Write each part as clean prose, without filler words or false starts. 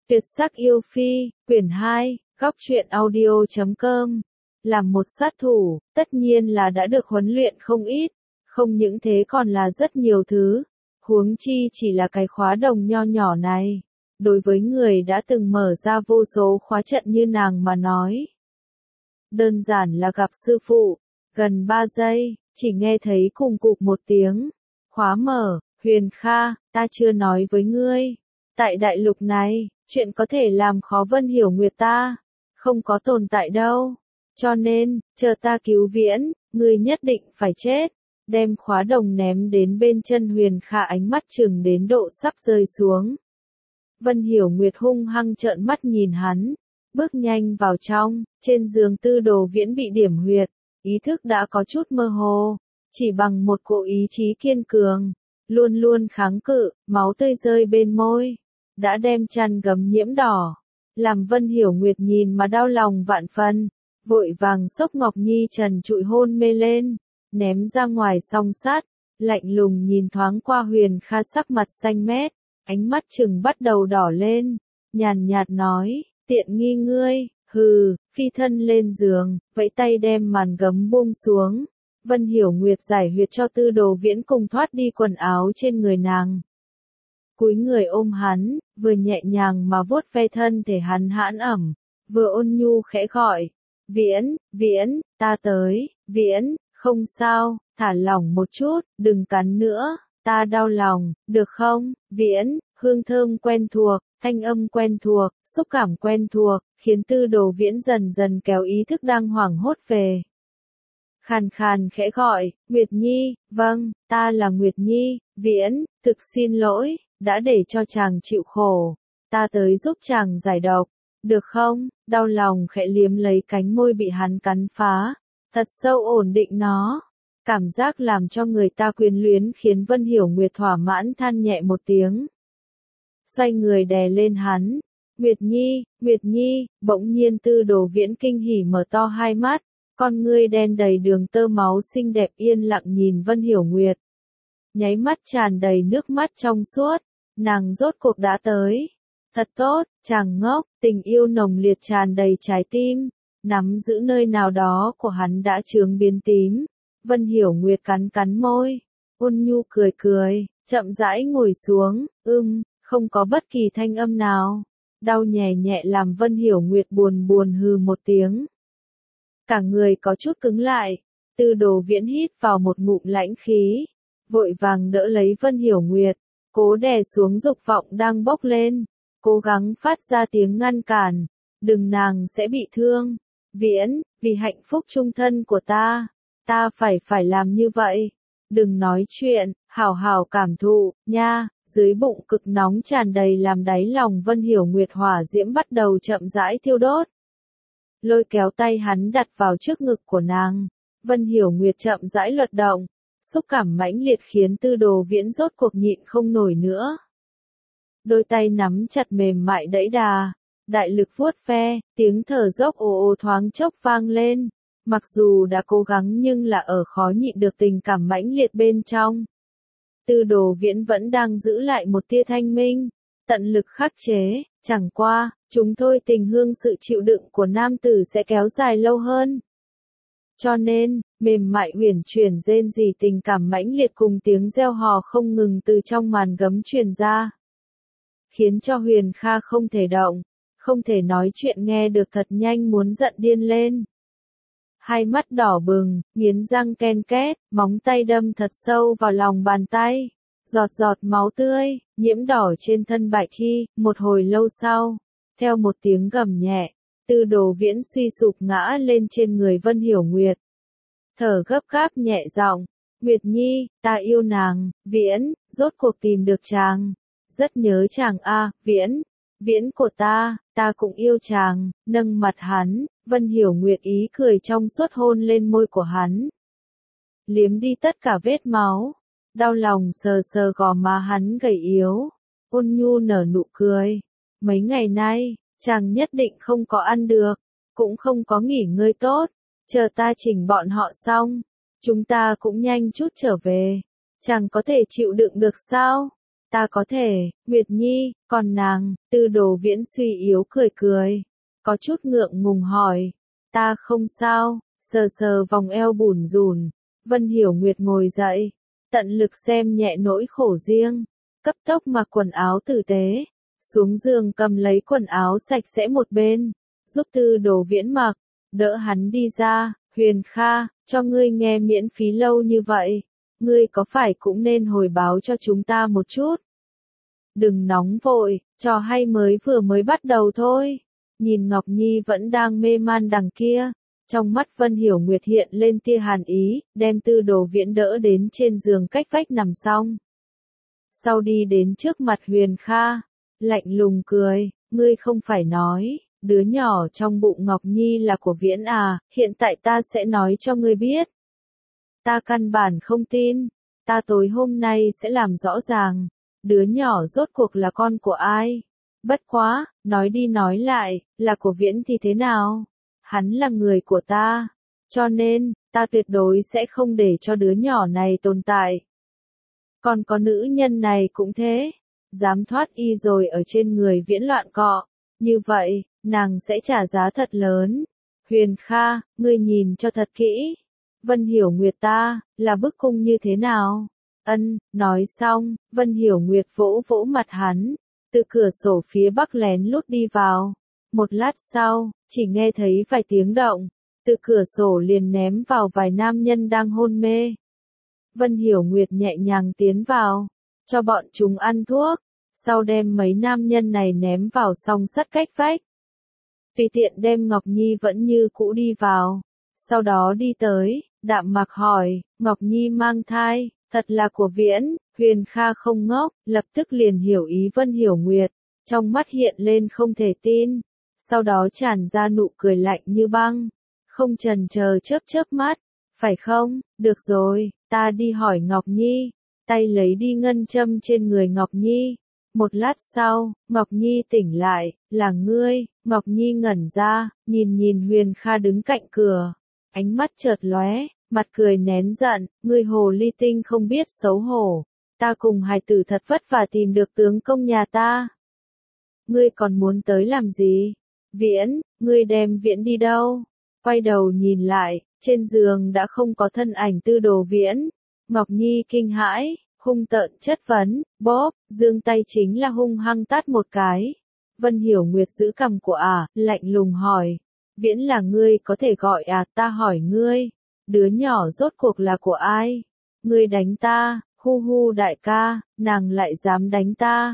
Tuyệt sắc yêu phi, quyển 2, góc truyện audio.com. Làm một sát thủ, tất nhiên là đã được huấn luyện không ít, không những thế còn là rất nhiều thứ, huống chi chỉ là cái khóa đồng nho nhỏ này. Đối với người đã từng mở ra vô số khóa trận như nàng mà nói, đơn giản là gặp sư phụ, gần 3 giây, chỉ nghe thấy cùng cụp một tiếng, khóa mở. Huyền Kha, ta chưa nói với ngươi, tại đại lục này, chuyện có thể làm khó Vân Hiểu Nguyệt ta, không có tồn tại đâu, cho nên, chờ ta cứu viễn, ngươi nhất định phải chết. Đem khóa đồng ném đến bên chân Huyền Kha, ánh mắt chừng đến độ sắp rơi xuống. Vân Hiểu Nguyệt hung hăng trợn mắt nhìn hắn, bước nhanh vào trong. Trên giường Tư Đồ Viễn bị điểm huyệt, ý thức đã có chút mơ hồ, chỉ bằng một cỗ ý chí kiên cường, luôn luôn kháng cự, máu tươi rơi bên môi, đã đem chăn gấm nhiễm đỏ, làm Vân Hiểu Nguyệt nhìn mà đau lòng vạn phần, vội vàng xốc Ngọc Nhi trần trụi hôn mê lên, ném ra ngoài song sát, lạnh lùng nhìn thoáng qua Huyền Kha, sắc mặt xanh mét, ánh mắt chừng bắt đầu đỏ lên, nhàn nhạt nói, tiện nghi ngươi, hừ. Phi thân lên giường, vẫy tay đem màn gấm buông xuống. Vân Hiểu Nguyệt giải huyệt cho Tư Đồ Viễn cùng thoát đi quần áo trên người nàng. Cúi người ôm hắn, vừa nhẹ nhàng mà vuốt ve thân thể hắn hãn ẩm, vừa ôn nhu khẽ gọi, Viễn, Viễn, ta tới, Viễn, không sao, thả lỏng một chút, đừng cắn nữa, ta đau lòng, được không, Viễn. Hương thơm quen thuộc, thanh âm quen thuộc, xúc cảm quen thuộc, khiến Tư Đồ Viễn dần dần kéo ý thức đang hoảng hốt về. Khàn khàn khẽ gọi, Nguyệt Nhi, vâng, ta là Nguyệt Nhi. Viễn, thực xin lỗi, đã để cho chàng chịu khổ, ta tới giúp chàng giải độc, được không? Đau lòng khẽ liếm lấy cánh môi bị hắn cắn phá, thật sâu ổn định nó. Cảm giác làm cho người ta quyến luyến khiến Vân Hiểu Nguyệt thỏa mãn than nhẹ một tiếng. Xoay người đè lên hắn, Nguyệt Nhi, bỗng nhiên Tư Đồ Viễn kinh hỉ mở to hai mắt, con ngươi đen đầy đường tơ máu xinh đẹp yên lặng nhìn Vân Hiểu Nguyệt. Nháy mắt tràn đầy nước mắt trong suốt, nàng rốt cuộc đã tới. Thật tốt, chàng ngốc, tình yêu nồng liệt tràn đầy trái tim, nắm giữ nơi nào đó của hắn đã chướng biến tím. Vân Hiểu Nguyệt cắn cắn môi, ôn nhu cười cười, chậm rãi ngồi xuống, không có bất kỳ thanh âm nào. Đau nhẹ nhẹ làm Vân Hiểu Nguyệt buồn buồn hừ một tiếng. Cả người có chút cứng lại, Tư Đồ Viễn hít vào một ngụm lãnh khí, vội vàng đỡ lấy Vân Hiểu Nguyệt, cố đè xuống dục vọng đang bốc lên, cố gắng phát ra tiếng ngăn cản, đừng, nàng sẽ bị thương. Viễn, vì hạnh phúc chung thân của ta phải làm như vậy. Đừng nói chuyện, hảo hảo cảm thụ, nha. Dưới bụng cực nóng tràn đầy làm đáy lòng Vân Hiểu Nguyệt hỏa diễm bắt đầu chậm rãi thiêu đốt. Lôi kéo tay hắn đặt vào trước ngực của nàng, Vân Hiểu Nguyệt chậm rãi luật động, xúc cảm mãnh liệt khiến Tư Đồ Viễn rốt cuộc nhịn không nổi nữa. Đôi tay nắm chặt mềm mại đẫy đà, đại lực vuốt ve, tiếng thở dốc ồ ồ thoáng chốc vang lên. Mặc dù đã cố gắng nhưng là ở khó nhịn được tình cảm mãnh liệt bên trong. Tư Đồ Viễn vẫn đang giữ lại một tia thanh minh, tận lực khắc chế, chẳng qua, chúng thôi tình hương sự chịu đựng của nam tử sẽ kéo dài lâu hơn. Cho nên, mềm mại uyển chuyển rên rỉ tình cảm mãnh liệt cùng tiếng reo hò không ngừng từ trong màn gấm truyền ra. Khiến cho Huyền Kha không thể động, không thể nói chuyện, nghe được thật nhanh muốn giận điên lên. Hai mắt đỏ bừng, nghiến răng ken két, móng tay đâm thật sâu vào lòng bàn tay. Giọt giọt máu tươi, nhiễm đỏ trên thân bạch y. Một hồi lâu sau, theo một tiếng gầm nhẹ, Tư Đồ Viễn suy sụp ngã lên trên người Vân Hiểu Nguyệt. Thở gấp gáp nhẹ giọng, Nguyệt Nhi, ta yêu nàng. Viễn, rốt cuộc tìm được chàng. Rất nhớ chàng a, Viễn. Viễn của ta cũng yêu chàng. Nâng mặt hắn, Vân Hiểu Nguyệt ý cười trong suốt hôn lên môi của hắn. Liếm đi tất cả vết máu, đau lòng sờ sờ gò má hắn gầy yếu, ôn nhu nở nụ cười. Mấy ngày nay, chàng nhất định không có ăn được, cũng không có nghỉ ngơi tốt, chờ ta chỉnh bọn họ xong, chúng ta cũng nhanh chút trở về. Chàng có thể chịu đựng được sao? Ta có thể, Nguyệt Nhi, còn nàng, Tư Đồ Viễn suy yếu cười cười. Có chút ngượng ngùng hỏi. Ta không sao, sờ sờ vòng eo bủn rủn. Vân Hiểu Nguyệt ngồi dậy, tận lực xem nhẹ nỗi khổ riêng. Cấp tốc mặc quần áo tử tế. Xuống giường cầm lấy quần áo sạch sẽ một bên. Giúp Tư Đồ Viễn mặc, đỡ hắn đi ra. Huyền Kha, cho ngươi nghe miễn phí lâu như vậy. Ngươi có phải cũng nên hồi báo cho chúng ta một chút? Đừng nóng vội, trò hay vừa mới bắt đầu thôi. Nhìn Ngọc Nhi vẫn đang mê man đằng kia. Trong mắt Vân Hiểu Nguyệt hiện lên tia hàn ý, đem Tư Đồ Viễn đỡ đến trên giường cách vách nằm xong. Sau đi đến trước mặt Huyền Kha, lạnh lùng cười, ngươi không phải nói, đứa nhỏ trong bụng Ngọc Nhi là của Viễn à, hiện tại ta sẽ nói cho ngươi biết. Ta căn bản không tin, ta tối hôm nay sẽ làm rõ ràng, đứa nhỏ rốt cuộc là con của ai. Bất quá, nói đi nói lại, là của Viễn thì thế nào? Hắn là người của ta, cho nên, ta tuyệt đối sẽ không để cho đứa nhỏ này tồn tại. Còn có nữ nhân này cũng thế, dám thoát y rồi ở trên người Viễn loạn cọ, như vậy, nàng sẽ trả giá thật lớn. Huyền Kha, ngươi nhìn cho thật kỹ. Vân Hiểu Nguyệt ta, là bức cung như thế nào? Nói xong, Vân Hiểu Nguyệt vỗ vỗ mặt hắn, từ cửa sổ phía bắc lén lút đi vào. Một lát sau, chỉ nghe thấy vài tiếng động, từ cửa sổ liền ném vào vài nam nhân đang hôn mê. Vân Hiểu Nguyệt nhẹ nhàng tiến vào, cho bọn chúng ăn thuốc, sau đem mấy nam nhân này ném vào song sắt cách vách. Tùy tiện đem Ngọc Nhi vẫn như cũ đi vào, sau đó đi tới, đạm mạc hỏi, Ngọc Nhi mang thai, thật là của Viễn. Huyền Kha không ngốc, lập tức liền hiểu ý Vân Hiểu Nguyệt, trong mắt hiện lên không thể tin, sau đó tràn ra nụ cười lạnh như băng, không chần chờ chớp mắt, phải không, được rồi, ta đi hỏi Ngọc Nhi, tay lấy đi ngân châm trên người Ngọc Nhi. Một lát sau, Ngọc Nhi tỉnh lại, là ngươi. Ngọc Nhi ngẩn ra, nhìn Huyền Kha đứng cạnh cửa, ánh mắt chợt lóe, mặt cười nén giận, ngươi hồ ly tinh không biết xấu hổ, ta cùng hài tử thật vất vả tìm được tướng công nhà ta. Ngươi còn muốn tới làm gì? Viễn, ngươi đem Viễn đi đâu? Quay đầu nhìn lại, trên giường đã không có thân ảnh Tư Đồ Viễn. Ngọc Nhi kinh hãi, hung tợn chất vấn, bóp, giương tay chính là hung hăng tát một cái. Vân Hiểu Nguyệt giữ cằm của lạnh lùng hỏi, Viễn là ngươi có thể gọi ta hỏi ngươi, đứa nhỏ rốt cuộc là của ai? Ngươi đánh ta, hu hu đại ca, nàng lại dám đánh ta.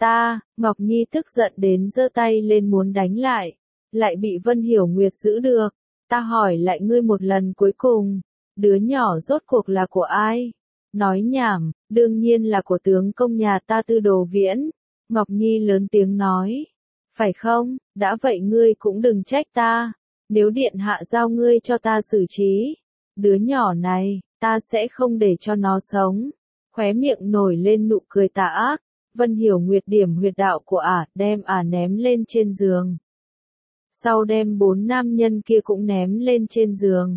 Ngọc Nhi tức giận đến giơ tay lên muốn đánh lại bị Vân Hiểu Nguyệt giữ được. Ta hỏi lại ngươi một lần cuối cùng, đứa nhỏ rốt cuộc là của ai? Nói nhảm, đương nhiên là của tướng công nhà ta Tư Đồ Viễn. Ngọc Nhi lớn tiếng nói, phải không, đã vậy ngươi cũng đừng trách ta, nếu điện hạ giao ngươi cho ta xử trí, đứa nhỏ này, ta sẽ không để cho nó sống. Khóe miệng nổi lên nụ cười tà ác, Vân Hiểu Nguyệt điểm huyệt đạo của đem ném lên trên giường. Sau đem 4 nam nhân kia cũng ném lên trên giường.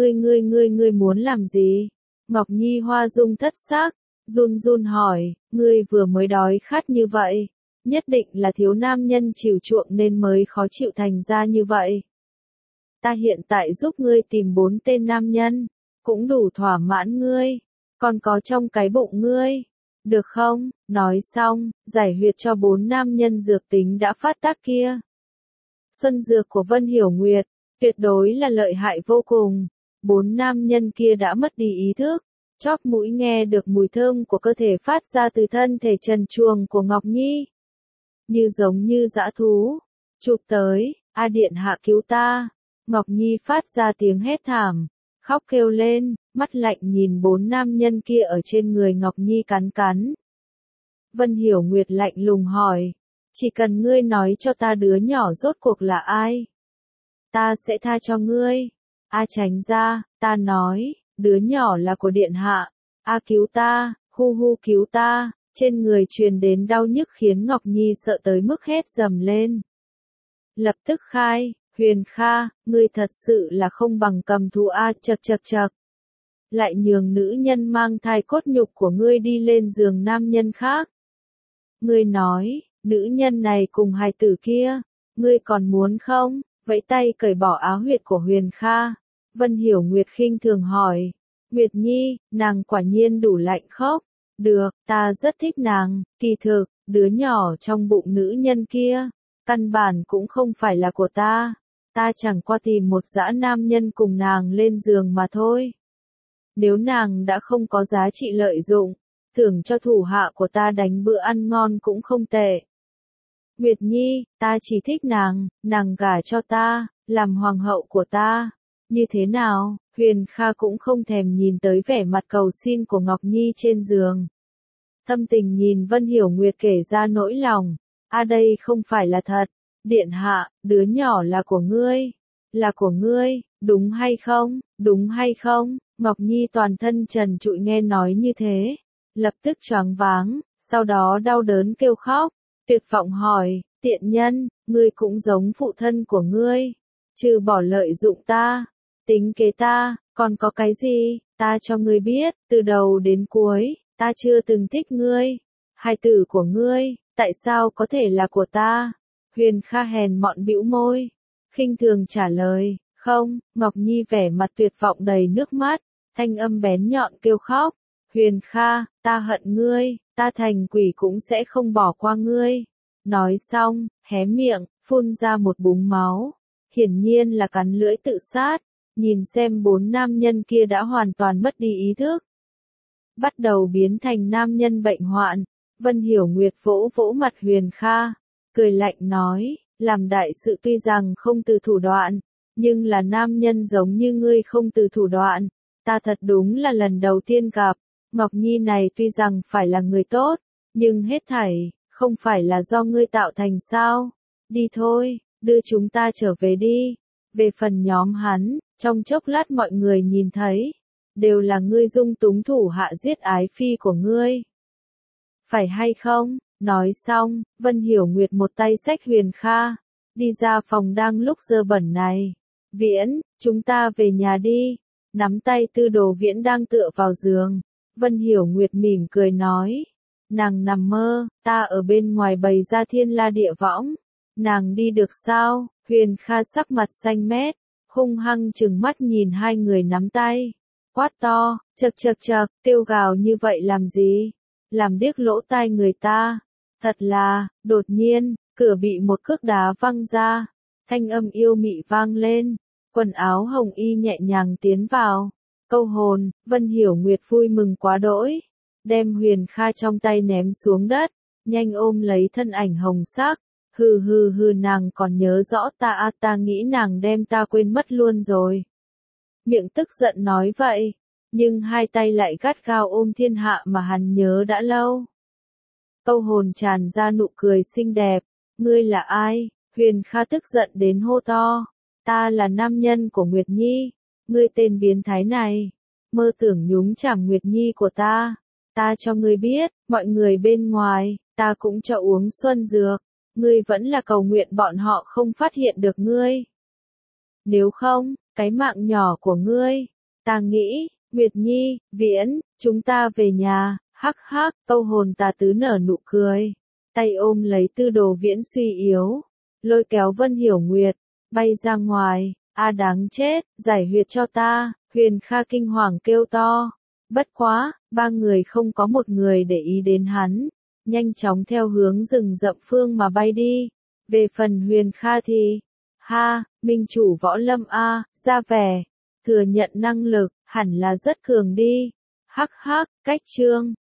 Ngươi muốn làm gì? Ngọc Nhi hoa dung thất sắc, run hỏi, ngươi vừa mới đói khát như vậy, nhất định là thiếu nam nhân chiều chuộng nên mới khó chịu thành ra như vậy. Ta hiện tại giúp ngươi tìm 4 tên nam nhân, cũng đủ thỏa mãn ngươi, còn có trong cái bụng ngươi, được không? Nói xong, giải huyệt cho 4 nam nhân dược tính đã phát tác kia. Xuân dược của Vân Hiểu Nguyệt, tuyệt đối là lợi hại vô cùng. 4 nam nhân kia đã mất đi ý thức, chóp mũi nghe được mùi thơm của cơ thể phát ra từ thân thể trần truồng của Ngọc Nhi. Như giống như dã thú, chụp tới, điện hạ cứu ta. Ngọc Nhi phát ra tiếng hét thảm, khóc kêu lên, mắt lạnh nhìn 4 nam nhân kia ở trên người Ngọc Nhi cắn. Vân Hiểu Nguyệt lạnh lùng hỏi, chỉ cần ngươi nói cho ta đứa nhỏ rốt cuộc là ai, ta sẽ tha cho ngươi. Tránh ra, ta nói, đứa nhỏ là của điện hạ. Cứu ta, hu cứu ta. Trên người truyền đến đau nhức khiến Ngọc Nhi sợ tới mức hét dầm lên. Lập tức khai, Huyền Kha, ngươi thật sự là không bằng cầm thú chật. Lại nhường nữ nhân mang thai cốt nhục của ngươi đi lên giường nam nhân khác. Ngươi nói, nữ nhân này cùng hài tử kia, ngươi còn muốn không? Vẫy tay cởi bỏ áo huyệt của Huyền Kha. Vân Hiểu Nguyệt khinh thường hỏi. Nguyệt Nhi, nàng quả nhiên đủ lạnh khốc. Được, ta rất thích nàng, kỳ thực, đứa nhỏ trong bụng nữ nhân kia, căn bản cũng không phải là của ta. Ta chẳng qua tìm một dã nam nhân cùng nàng lên giường mà thôi. Nếu nàng đã không có giá trị lợi dụng, thưởng cho thủ hạ của ta đánh bữa ăn ngon cũng không tệ. Nguyệt Nhi, ta chỉ thích nàng gả cho ta, làm hoàng hậu của ta. Như thế nào? Huyền Kha cũng không thèm nhìn tới vẻ mặt cầu xin của Ngọc Nhi trên giường. Thâm tình nhìn Vân Hiểu Nguyệt kể ra nỗi lòng. Đây không phải là thật. Điện hạ, đứa nhỏ là của ngươi. Là của ngươi, đúng hay không? Đúng hay không? Ngọc Nhi toàn thân trần trụi nghe nói như thế. Lập tức choáng váng, sau đó đau đớn kêu khóc. Tuyệt vọng hỏi, tiện nhân, ngươi cũng giống phụ thân của ngươi. Trừ bỏ lợi dụng ta, tính kế ta, còn có cái gì? Ta cho ngươi biết, từ đầu đến cuối, ta chưa từng thích ngươi. Hài tử của ngươi, tại sao có thể là của ta? Huyền Kha hèn mọn bĩu môi, khinh thường trả lời, không. Ngọc Nhi vẻ mặt tuyệt vọng đầy nước mắt, thanh âm bén nhọn kêu khóc. Huyền Kha, ta hận ngươi, ta thành quỷ cũng sẽ không bỏ qua ngươi. Nói xong, hé miệng, phun ra một búng máu. Hiển nhiên là cắn lưỡi tự sát. Nhìn xem 4 nam nhân kia đã hoàn toàn mất đi ý thức. Bắt đầu biến thành nam nhân bệnh hoạn. Vân Hiểu Nguyệt vỗ vỗ mặt Huyền Kha, cười lạnh nói, làm đại sự tuy rằng không từ thủ đoạn, nhưng là nam nhân giống như ngươi không từ thủ đoạn. Ta thật đúng là lần đầu tiên gặp. Ngọc Nhi này tuy rằng phải là người tốt, nhưng hết thảy, không phải là do ngươi tạo thành sao? Đi thôi, đưa chúng ta trở về đi. Về phần nhóm hắn, trong chốc lát mọi người nhìn thấy, đều là ngươi dung túng thủ hạ giết ái phi của ngươi. Phải hay không? Nói xong, Vân Hiểu Nguyệt một tay xách Huyền Kha, đi ra phòng đang lúc dơ bẩn này. Viễn, chúng ta về nhà đi. Nắm tay Tư Đồ Viễn đang tựa vào giường. Vân Hiểu Nguyệt mỉm cười nói. Nàng nằm mơ, ta ở bên ngoài bày ra thiên la địa võng. Nàng đi được sao? Huyền Kha sắc mặt xanh mét, hung hăng trừng mắt nhìn hai người nắm tay. Quát to, chậc chậc chậc, kêu gào như vậy làm gì? Làm điếc lỗ tai người ta. Thật là, đột nhiên, cửa bị một cước đá văng ra. Thanh âm yêu mị vang lên. Quần áo hồng y nhẹ nhàng tiến vào. Câu hồn, Vân Hiểu Nguyệt vui mừng quá đỗi. Đem Huyền Kha trong tay ném xuống đất. Nhanh ôm lấy thân ảnh hồng sắc. Hừ hừ hừ, nàng còn nhớ rõ ta ta nghĩ nàng đem ta quên mất luôn rồi. Miệng tức giận nói vậy, nhưng hai tay lại gắt gao ôm thiên hạ mà hắn nhớ đã lâu. Câu hồn tràn ra nụ cười xinh đẹp. Ngươi là ai? Huyền Kha tức giận đến hô to. Ta là nam nhân của Nguyệt Nhi. Ngươi tên biến thái này, mơ tưởng nhúng chàm Nguyệt Nhi của ta. Ta cho ngươi biết, mọi người bên ngoài, ta cũng cho uống xuân dược. Ngươi vẫn là cầu nguyện bọn họ không phát hiện được ngươi. Nếu không, cái mạng nhỏ của ngươi, ta nghĩ, Nguyệt Nhi, Viễn, chúng ta về nhà. Hắc hắc, câu hồn tà tứ nở nụ cười, tay ôm lấy Tư Đồ Viễn suy yếu, lôi kéo Vân Hiểu Nguyệt, bay ra ngoài. Đáng chết, giải huyệt cho ta. Huyền Kha kinh hoàng kêu to. Bất quá, ba người không có một người để ý đến hắn, nhanh chóng theo hướng rừng rậm phương mà bay đi. Về phần Huyền Kha thì, minh chủ võ lâm ra vẻ, thừa nhận năng lực, hẳn là rất cường đi. Hắc hắc, cách chương.